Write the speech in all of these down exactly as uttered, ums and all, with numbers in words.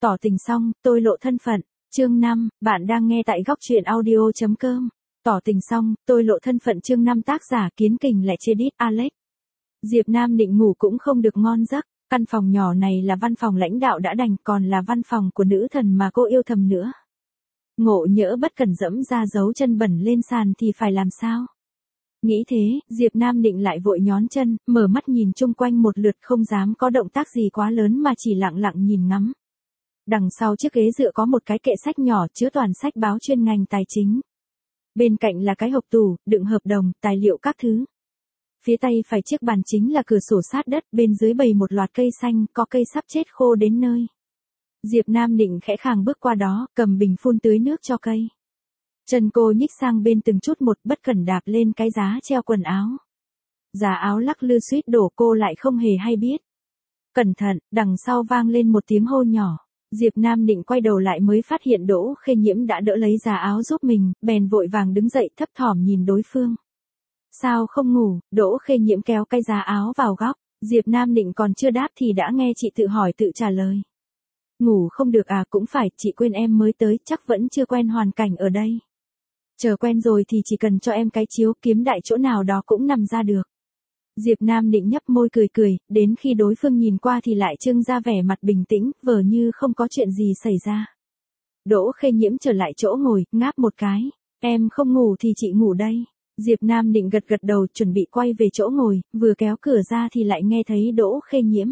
Tỏ tình xong, tôi lộ thân phận. Chương năm, bạn đang nghe tại góc truyện audio chấm com. Tỏ tình xong, tôi lộ thân phận. Chương năm, tác giả Kiến Kình lại chê đít Alex. Diệp Nam định ngủ cũng không được ngon giấc, căn phòng nhỏ này là văn phòng lãnh đạo đã đành, còn là văn phòng của nữ thần mà cô yêu thầm nữa. Ngộ nhỡ bất cẩn dẫm ra dấu chân bẩn lên sàn thì phải làm sao? Nghĩ thế, Diệp Nam định lại vội nhón chân, mở mắt nhìn chung quanh một lượt, không dám có động tác gì quá lớn mà chỉ lặng lặng nhìn ngắm. Đằng sau chiếc ghế dựa có một cái kệ sách nhỏ chứa toàn sách báo chuyên ngành tài chính. Bên cạnh là cái hộp tủ, đựng hợp đồng, tài liệu các thứ. Phía tay phải chiếc bàn chính là cửa sổ sát đất, bên dưới bày một loạt cây xanh, có cây sắp chết khô đến nơi. Diệp Nam định khẽ khàng bước qua đó, cầm bình phun tưới nước cho cây. Chân cô nhích sang bên từng chút một, bất cẩn đạp lên cái giá treo quần áo. Giá áo lắc lư suýt đổ, cô lại không hề hay biết. Cẩn thận, đằng sau vang lên một tiếng hô nhỏ. Diệp Nam định quay đầu lại mới phát hiện Đỗ Khê Nhiễm đã đỡ lấy giá áo giúp mình, bèn vội vàng đứng dậy thấp thỏm nhìn đối phương. Sao không ngủ? Đỗ Khê Nhiễm kéo cái giá áo vào góc. Diệp Nam định còn chưa đáp thì đã nghe chị tự hỏi tự trả lời. Ngủ không được à? Cũng phải, chị quên em mới tới, chắc vẫn chưa quen hoàn cảnh ở đây. Chờ quen rồi thì chỉ cần cho em cái chiếu, kiếm đại chỗ nào đó cũng nằm ra được. Diệp Nam định nhấp môi cười cười, đến khi đối phương nhìn qua thì lại trưng ra vẻ mặt bình tĩnh, vờ như không có chuyện gì xảy ra. Đỗ Khê Nhiễm trở lại chỗ ngồi, ngáp một cái. Em không ngủ thì chị ngủ đây. Diệp Nam định gật gật đầu, chuẩn bị quay về chỗ ngồi, vừa kéo cửa ra thì lại nghe thấy Đỗ Khê Nhiễm.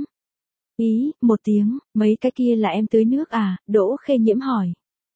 Ý, một tiếng, mấy cái kia là em tưới nước à? Đỗ Khê Nhiễm hỏi.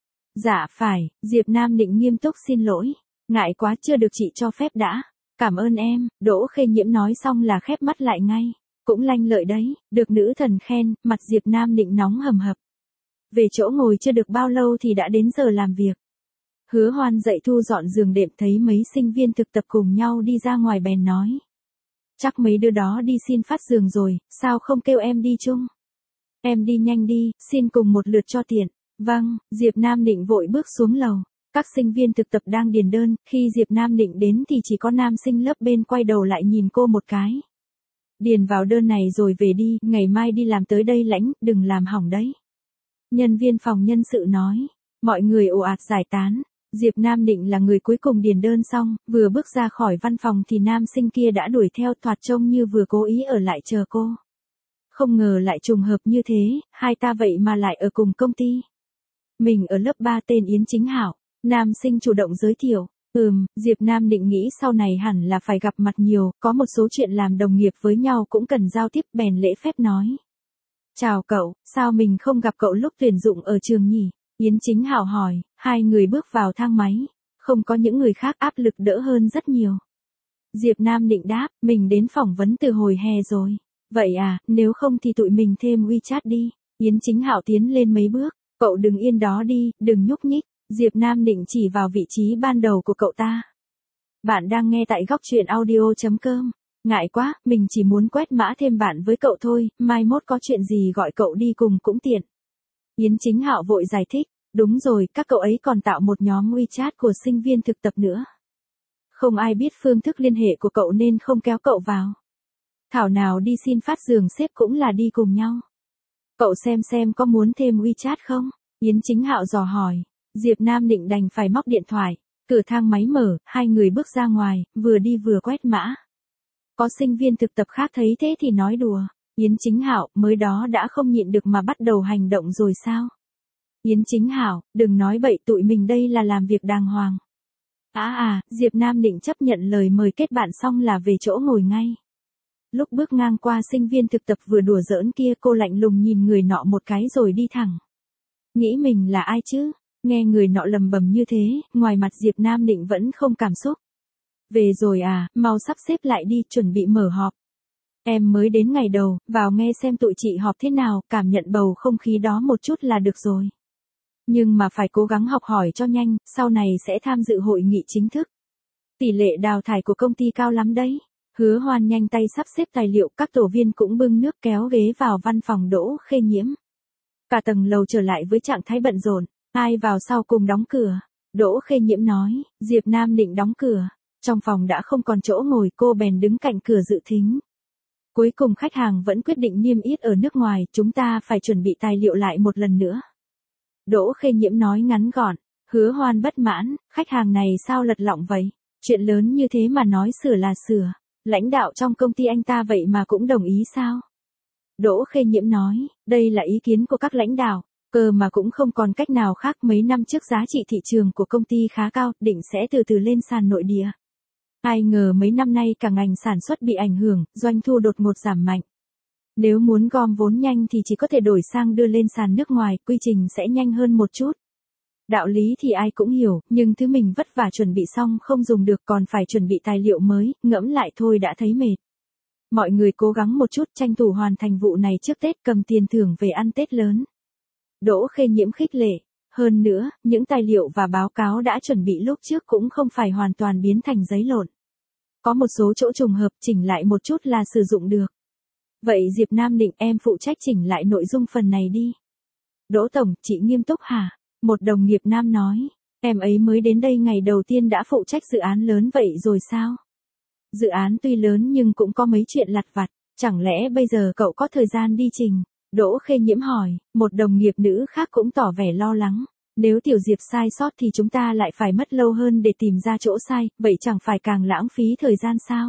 Dạ phải, Diệp Nam định nghiêm túc xin lỗi. Ngại quá, chưa được chị cho phép đã. Cảm ơn em, Đỗ Khê Nhiễm nói xong là khép mắt lại ngay. Cũng lanh lợi đấy, được nữ thần khen, mặt Diệp Nam định nóng hầm hập. Về chỗ ngồi chưa được bao lâu thì đã đến giờ làm việc. Hứa Hoan dậy thu dọn giường đệm, thấy mấy sinh viên thực tập cùng nhau đi ra ngoài bèn nói. Chắc mấy đứa đó đi xin phát giường rồi, sao không kêu em đi chung? Em đi nhanh đi, xin cùng một lượt cho tiện. Vâng, Diệp Nam định vội bước xuống lầu. Các sinh viên thực tập đang điền đơn, khi Diệp Nam định đến thì chỉ có nam sinh lớp bên quay đầu lại nhìn cô một cái. Điền vào đơn này rồi về đi, ngày mai đi làm tới đây lãnh, đừng làm hỏng đấy. Nhân viên phòng nhân sự nói, mọi người ồ ạt giải tán. Diệp Nam định là người cuối cùng điền đơn xong, vừa bước ra khỏi văn phòng thì nam sinh kia đã đuổi theo, thoạt trông như vừa cố ý ở lại chờ cô. Không ngờ lại trùng hợp như thế, hai ta vậy mà lại ở cùng công ty. Mình ở lớp ba tên Yến Chính Hảo. Nam sinh chủ động giới thiệu. Ừm, Diệp Nam định nghĩ sau này hẳn là phải gặp mặt nhiều, có một số chuyện làm đồng nghiệp với nhau cũng cần giao tiếp, bèn lễ phép nói. Chào cậu, sao mình không gặp cậu lúc tuyển dụng ở trường nhỉ? Yến Chính Hảo hỏi. Hai người bước vào thang máy. Không có những người khác, áp lực đỡ hơn rất nhiều. Diệp Nam định đáp, mình đến phỏng vấn từ hồi hè rồi. Vậy à, nếu không thì tụi mình thêm WeChat đi. Yến Chính Hảo tiến lên mấy bước. Cậu đừng yên đó đi, đừng nhúc nhích. Diệp Nam định chỉ vào vị trí ban đầu của cậu ta. Bạn đang nghe tại góc truyện audio chấm com. Ngại quá, mình chỉ muốn quét mã thêm bạn với cậu thôi, mai mốt có chuyện gì gọi cậu đi cùng cũng tiện. Yến Chính Hạo vội giải thích, đúng rồi, các cậu ấy còn tạo một nhóm WeChat của sinh viên thực tập nữa. Không ai biết phương thức liên hệ của cậu nên không kéo cậu vào. Thảo nào đi xin phát giường sếp cũng là đi cùng nhau. Cậu xem xem có muốn thêm WeChat không? Yến Chính Hạo dò hỏi. Diệp Nam định đành phải móc điện thoại. Cửa thang máy mở, hai người bước ra ngoài, vừa đi vừa quét mã. Có sinh viên thực tập khác thấy thế thì nói đùa. Yến Chính Hạo, mới đó đã không nhịn được mà bắt đầu hành động rồi sao? Yến Chính Hạo, đừng nói bậy, tụi mình đây là làm việc đàng hoàng. À à, Diệp Nam định chấp nhận lời mời kết bạn xong là về chỗ ngồi ngay. Lúc bước ngang qua sinh viên thực tập vừa đùa giỡn kia, cô lạnh lùng nhìn người nọ một cái rồi đi thẳng. Nghĩ mình là ai chứ? Nghe người nọ lầm bầm như thế, ngoài mặt Diệp Nam định vẫn không cảm xúc. Về rồi à, mau sắp xếp lại đi, chuẩn bị mở họp. Em mới đến ngày đầu, vào nghe xem tụi chị họp thế nào, cảm nhận bầu không khí đó một chút là được rồi. Nhưng mà phải cố gắng học hỏi cho nhanh, sau này sẽ tham dự hội nghị chính thức. Tỷ lệ đào thải của công ty cao lắm đấy. Hứa Hoan nhanh tay sắp xếp tài liệu, các tổ viên cũng bưng nước kéo ghế vào văn phòng Đỗ Khê Nhiễm. Cả tầng lầu trở lại với trạng thái bận rộn, ai vào sau cùng đóng cửa. Đỗ Khê Nhiễm nói, Diệp Nam định đóng cửa. Trong phòng đã không còn chỗ ngồi, cô bèn đứng cạnh cửa dự thính. Cuối cùng khách hàng vẫn quyết định niêm yết ở nước ngoài, chúng ta phải chuẩn bị tài liệu lại một lần nữa. Đỗ Khê Nhiễm nói ngắn gọn. Hứa Hoan bất mãn, khách hàng này sao lật lọng vậy? Chuyện lớn như thế mà nói sửa là sửa. Lãnh đạo trong công ty anh ta vậy mà cũng đồng ý sao? Đỗ Khê Nhiễm nói, đây là ý kiến của các lãnh đạo, cơ mà cũng không còn cách nào khác. Mấy năm trước giá trị thị trường của công ty khá cao, định sẽ từ từ lên sàn nội địa. Ai ngờ mấy năm nay cả ngành sản xuất bị ảnh hưởng, doanh thu đột ngột giảm mạnh. Nếu muốn gom vốn nhanh thì chỉ có thể đổi sang đưa lên sàn nước ngoài, quy trình sẽ nhanh hơn một chút. Đạo lý thì ai cũng hiểu, nhưng thứ mình vất vả chuẩn bị xong không dùng được còn phải chuẩn bị tài liệu mới, ngẫm lại thôi đã thấy mệt. Mọi người cố gắng một chút tranh thủ hoàn thành vụ này trước Tết, cầm tiền thưởng về ăn Tết lớn. Đỗ Khê Nhiễm khích lệ. Hơn nữa, những tài liệu và báo cáo đã chuẩn bị lúc trước cũng không phải hoàn toàn biến thành giấy lộn. Có một số chỗ trùng hợp, chỉnh lại một chút là sử dụng được. Vậy Diệp Nam Định, em phụ trách chỉnh lại nội dung phần này đi. Đỗ Tổng, chị nghiêm túc hả? Một đồng nghiệp nam nói, em ấy mới đến đây ngày đầu tiên đã phụ trách dự án lớn vậy rồi sao? Dự án tuy lớn nhưng cũng có mấy chuyện lặt vặt, chẳng lẽ bây giờ cậu có thời gian đi trình? Đỗ Khê Nhiễm hỏi, một đồng nghiệp nữ khác cũng tỏ vẻ lo lắng. Nếu Tiểu Diệp sai sót thì chúng ta lại phải mất lâu hơn để tìm ra chỗ sai, vậy chẳng phải càng lãng phí thời gian sao?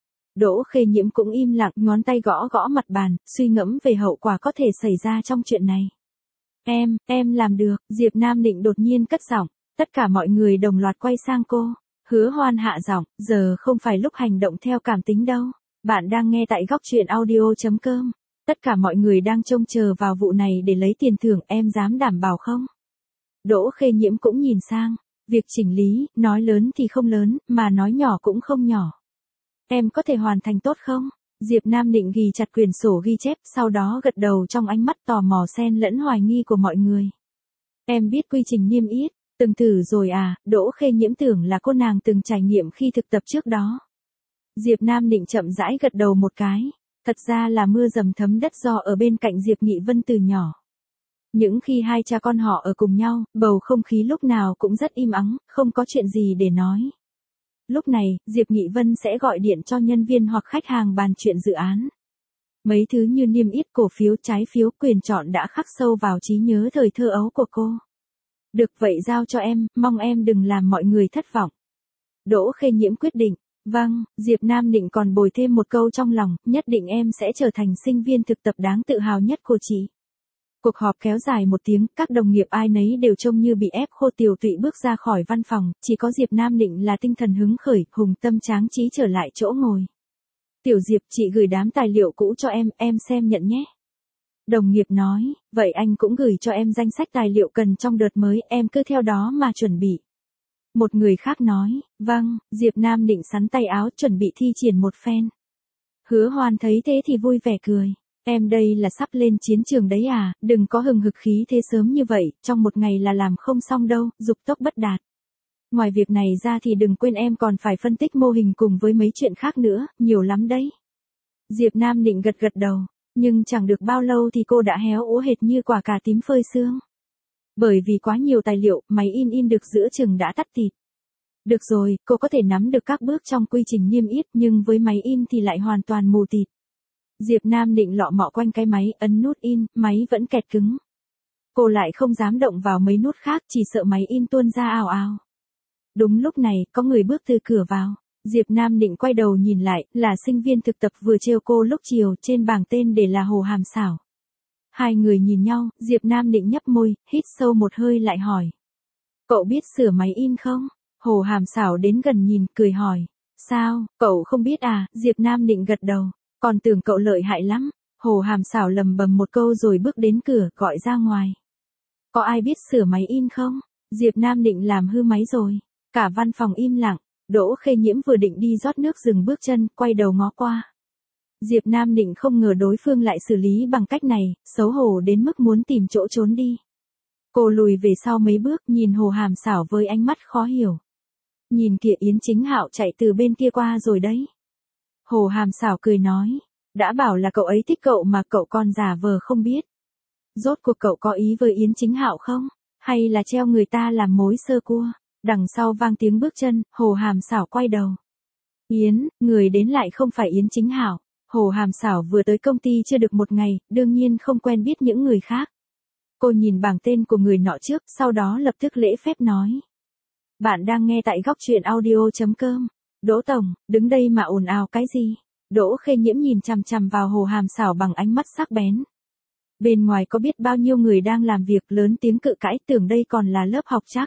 Đỗ Khê Nhiễm cũng im lặng, ngón tay gõ gõ mặt bàn, suy ngẫm về hậu quả có thể xảy ra trong chuyện này. Em, em làm được, Diệp Nam Định đột nhiên cất giọng, tất cả mọi người đồng loạt quay sang cô. Hứa Hoan hạ giọng, giờ không phải lúc hành động theo cảm tính đâu. Bạn đang nghe tại góc truyện audio chấm com. Tất cả mọi người đang trông chờ vào vụ này để lấy tiền thưởng, em dám đảm bảo không? Đỗ Khê Nhiễm cũng nhìn sang, việc chỉnh lý, nói lớn thì không lớn, mà nói nhỏ cũng không nhỏ. Em có thể hoàn thành tốt không? Diệp Nam Định ghi chặt quyển sổ ghi chép, sau đó gật đầu trong ánh mắt tò mò xen lẫn hoài nghi của mọi người. Em biết quy trình niêm yết, từng thử rồi à? Đỗ Khê Nhiễm tưởng là cô nàng từng trải nghiệm khi thực tập trước đó. Diệp Nam Định chậm rãi gật đầu một cái, thật ra là mưa dầm thấm đất do ở bên cạnh Diệp Nghị Vân từ nhỏ. Những khi hai cha con họ ở cùng nhau, bầu không khí lúc nào cũng rất im ắng, không có chuyện gì để nói. Lúc này, Diệp Nghị Vân sẽ gọi điện cho nhân viên hoặc khách hàng bàn chuyện dự án. Mấy thứ như niêm yết cổ phiếu, trái phiếu, quyền chọn đã khắc sâu vào trí nhớ thời thơ ấu của cô. Được vậy giao cho em, mong em đừng làm mọi người thất vọng. Đỗ Khê Nhiễm quyết định. Vâng, Diệp Nam Định còn bồi thêm một câu trong lòng, nhất định em sẽ trở thành sinh viên thực tập đáng tự hào nhất của chị. Cuộc họp kéo dài một tiếng, các đồng nghiệp ai nấy đều trông như bị ép khô, tiều tụy bước ra khỏi văn phòng, chỉ có Diệp Nam Định là tinh thần hứng khởi, hùng tâm tráng trí trở lại chỗ ngồi. Tiểu Diệp, chị gửi đám tài liệu cũ cho em, em xem nhận nhé. Đồng nghiệp nói, vậy anh cũng gửi cho em danh sách tài liệu cần trong đợt mới, em cứ theo đó mà chuẩn bị. Một người khác nói, vâng, Diệp Nam Định sắn tay áo chuẩn bị thi triển một phen. Hứa Hoan thấy thế thì vui vẻ cười. Em đây là sắp lên chiến trường đấy à, đừng có hừng hực khí thế sớm như vậy, trong một ngày là làm không xong đâu, dục tốc bất đạt. Ngoài việc này ra thì đừng quên em còn phải phân tích mô hình cùng với mấy chuyện khác nữa, nhiều lắm đấy. Diệp Nam Định gật gật đầu, nhưng chẳng được bao lâu thì cô đã héo úa hệt như quả cà tím phơi sương. Bởi vì quá nhiều tài liệu, máy in in được giữa chừng đã tắt tịt. Được rồi, cô có thể nắm được các bước trong quy trình niêm yết, nhưng với máy in thì lại hoàn toàn mù tịt. Diệp Nam Định lọ mọ quanh cái máy, ấn nút in, máy vẫn kẹt cứng. Cô lại không dám động vào mấy nút khác, chỉ sợ máy in tuôn ra ào ào. Đúng lúc này, có người bước từ cửa vào. Diệp Nam Định quay đầu nhìn lại, là sinh viên thực tập vừa trêu cô lúc chiều, trên bảng tên để là Hồ Hàm Sảo. Hai người nhìn nhau, Diệp Nam Định nhấp môi, hít sâu một hơi lại hỏi. Cậu biết sửa máy in không? Hồ Hàm Sảo đến gần nhìn, cười hỏi. Sao, cậu không biết à? Diệp Nam Định gật đầu. Còn tưởng cậu lợi hại lắm. Hồ Hàm Sảo lầm bầm một câu rồi bước đến cửa, gọi ra ngoài. Có ai biết sửa máy in không? Diệp Nam Định làm hư máy rồi. Cả văn phòng im lặng. Đỗ Khê Nhiễm vừa định đi rót nước dừng bước chân, quay đầu ngó qua. Diệp Nam Định không ngờ đối phương lại xử lý bằng cách này, xấu hổ đến mức muốn tìm chỗ trốn đi. Cô lùi về sau mấy bước, nhìn Hồ Hàm Sảo với ánh mắt khó hiểu. Nhìn kìa, Yến Chính Hạo chạy từ bên kia qua rồi đấy. Hồ Hàm Sảo cười nói, đã bảo là cậu ấy thích cậu mà cậu còn giả vờ không biết. Rốt cuộc cậu có ý với Yến Chính Hạo không? Hay là treo người ta làm mối sơ cua? Đằng sau vang tiếng bước chân, Hồ Hàm Sảo quay đầu. Yến, người đến lại không phải Yến Chính Hạo. Hồ Hàm Sảo vừa tới công ty chưa được một ngày, đương nhiên không quen biết những người khác. Cô nhìn bảng tên của người nọ trước, sau đó lập tức lễ phép nói. Bạn đang nghe tại góc truyện audio.com. Đỗ Tổng, đứng đây mà ồn ào cái gì? Đỗ Khê Nhiễm nhìn chằm chằm vào Hồ Hàm Sảo bằng ánh mắt sắc bén. Bên ngoài có biết bao nhiêu người đang làm việc, lớn tiếng cự cãi, tưởng đây còn là lớp học chắc.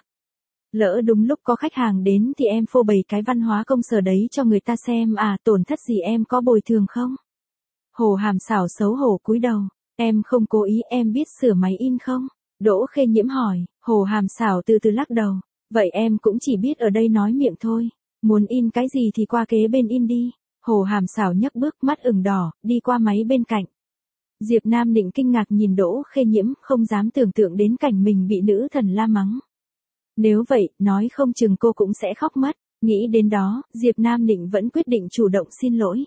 Lỡ đúng lúc có khách hàng đến thì em phô bày cái văn hóa công sở đấy cho người ta xem à, tổn thất gì em có bồi thường không? Hồ Hàm Sảo xấu hổ cúi đầu. Em không cố ý, em biết sửa máy in không? Đỗ Khê Nhiễm hỏi. Hồ Hàm Sảo từ từ lắc đầu. Vậy em cũng chỉ biết ở đây nói miệng thôi. Muốn in cái gì thì qua kế bên in đi. Hồ Hàm Sảo nhấc bước, mắt ửng đỏ, đi qua máy bên cạnh. Diệp Nam Định kinh ngạc nhìn Đỗ Khê Nhiễm, không dám tưởng tượng đến cảnh mình bị nữ thần la mắng. Nếu vậy, nói không chừng cô cũng sẽ khóc mất. Nghĩ đến đó, Diệp Nam Định vẫn quyết định chủ động xin lỗi.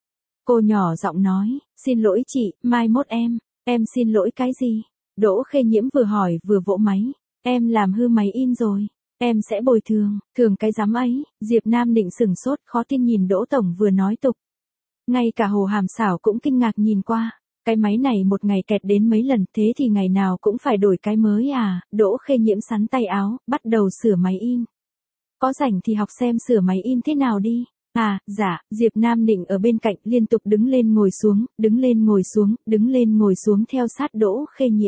Cô nhỏ giọng nói, xin lỗi chị, mai mốt em, em xin lỗi cái gì? Đỗ Khê Nhiễm vừa hỏi vừa vỗ máy, em làm hư máy in rồi, em sẽ bồi thường, thường cái dám ấy. Diệp Nam Định sửng sốt, khó tin nhìn Đỗ Tổng vừa nói tục. Ngay cả Hồ Hàm Sảo cũng kinh ngạc nhìn qua, cái máy này một ngày kẹt đến mấy lần, thế thì ngày nào cũng phải đổi cái mới à? Đỗ Khê Nhiễm sắn tay áo, bắt đầu sửa máy in. Có rảnh thì học xem sửa máy in thế nào đi. À, dạ, Diệp Nam Định ở bên cạnh liên tục đứng lên ngồi xuống, đứng lên ngồi xuống, đứng lên ngồi xuống theo sát Đỗ Khê Nhiễm.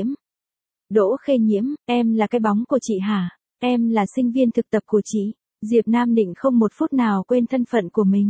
Đỗ Khê Nhiễm, em là cái bóng của chị hả? Em là sinh viên thực tập của chị. Diệp Nam Định không một phút nào quên thân phận của mình.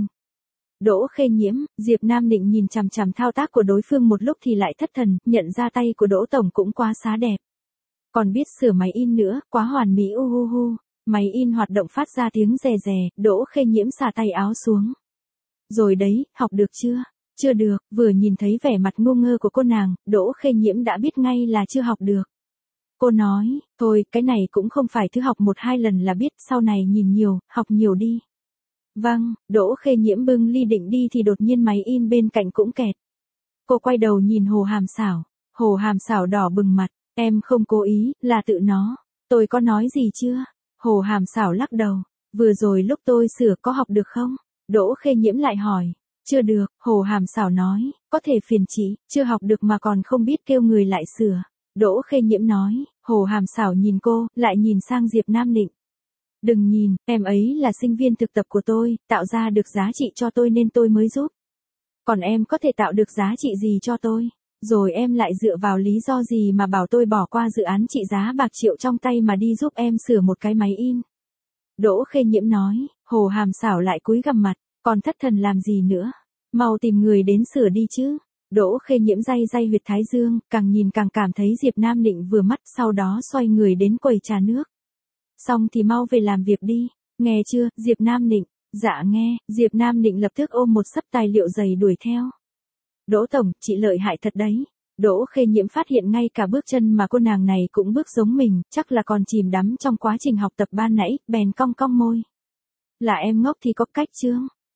Đỗ Khê Nhiễm, Diệp Nam Định nhìn chằm chằm thao tác của đối phương một lúc thì lại thất thần, nhận ra tay của Đỗ Tổng cũng quá xá đẹp. Còn biết sửa máy in nữa, quá hoàn mỹ u hu hu. Máy in hoạt động phát ra tiếng rè rè, Đỗ Khê Nhiễm xả tay áo xuống. Rồi đấy, học được chưa? Chưa được, vừa nhìn thấy vẻ mặt ngu ngơ của cô nàng, Đỗ Khê Nhiễm đã biết ngay là chưa học được. Cô nói, thôi, cái này cũng không phải thứ học một hai lần là biết, sau này nhìn nhiều, học nhiều đi. Vâng, Đỗ Khê Nhiễm bưng ly định đi thì đột nhiên máy in bên cạnh cũng kẹt. Cô quay đầu nhìn Hồ Hàm Sảo, Hồ Hàm Sảo đỏ bừng mặt, em không cố ý, là tự nó. Tôi có nói gì chưa? Hồ Hàm Sảo lắc đầu, vừa rồi lúc tôi sửa có học được không? Đỗ Khê Nhiễm lại hỏi, chưa được, Hồ Hàm Sảo nói, có thể phiền chị, chưa học được mà còn không biết kêu người lại sửa. Đỗ Khê Nhiễm nói, Hồ Hàm Sảo nhìn cô, lại nhìn sang Diệp Nam Định. Đừng nhìn, em ấy là sinh viên thực tập của tôi, tạo ra được giá trị cho tôi nên tôi mới giúp. Còn em có thể tạo được giá trị gì cho tôi? Rồi em lại dựa vào lý do gì mà bảo tôi bỏ qua dự án trị giá bạc triệu trong tay mà đi giúp em sửa một cái máy in? Đỗ Khê Nhiễm nói, Hồ Hàm Sảo lại cúi gằm mặt, còn thất thần làm gì nữa? Mau tìm người đến sửa đi chứ. Đỗ Khê Nhiễm day day huyệt thái dương, càng nhìn càng cảm thấy Diệp Nam Định vừa mắt, sau đó xoay người đến quầy trà nước. Xong thì mau về làm việc đi, nghe chưa, Diệp Nam Định? Dạ nghe, Diệp Nam Định lập tức ôm một sấp tài liệu dày đuổi theo. Đỗ Tổng, chị lợi hại thật đấy. Đỗ Khê Nhiễm phát hiện ngay cả bước chân mà cô nàng này cũng bước giống mình, chắc là còn chìm đắm trong quá trình học tập ban nãy, bèn cong cong môi. Là em ngốc thì có cách chứ?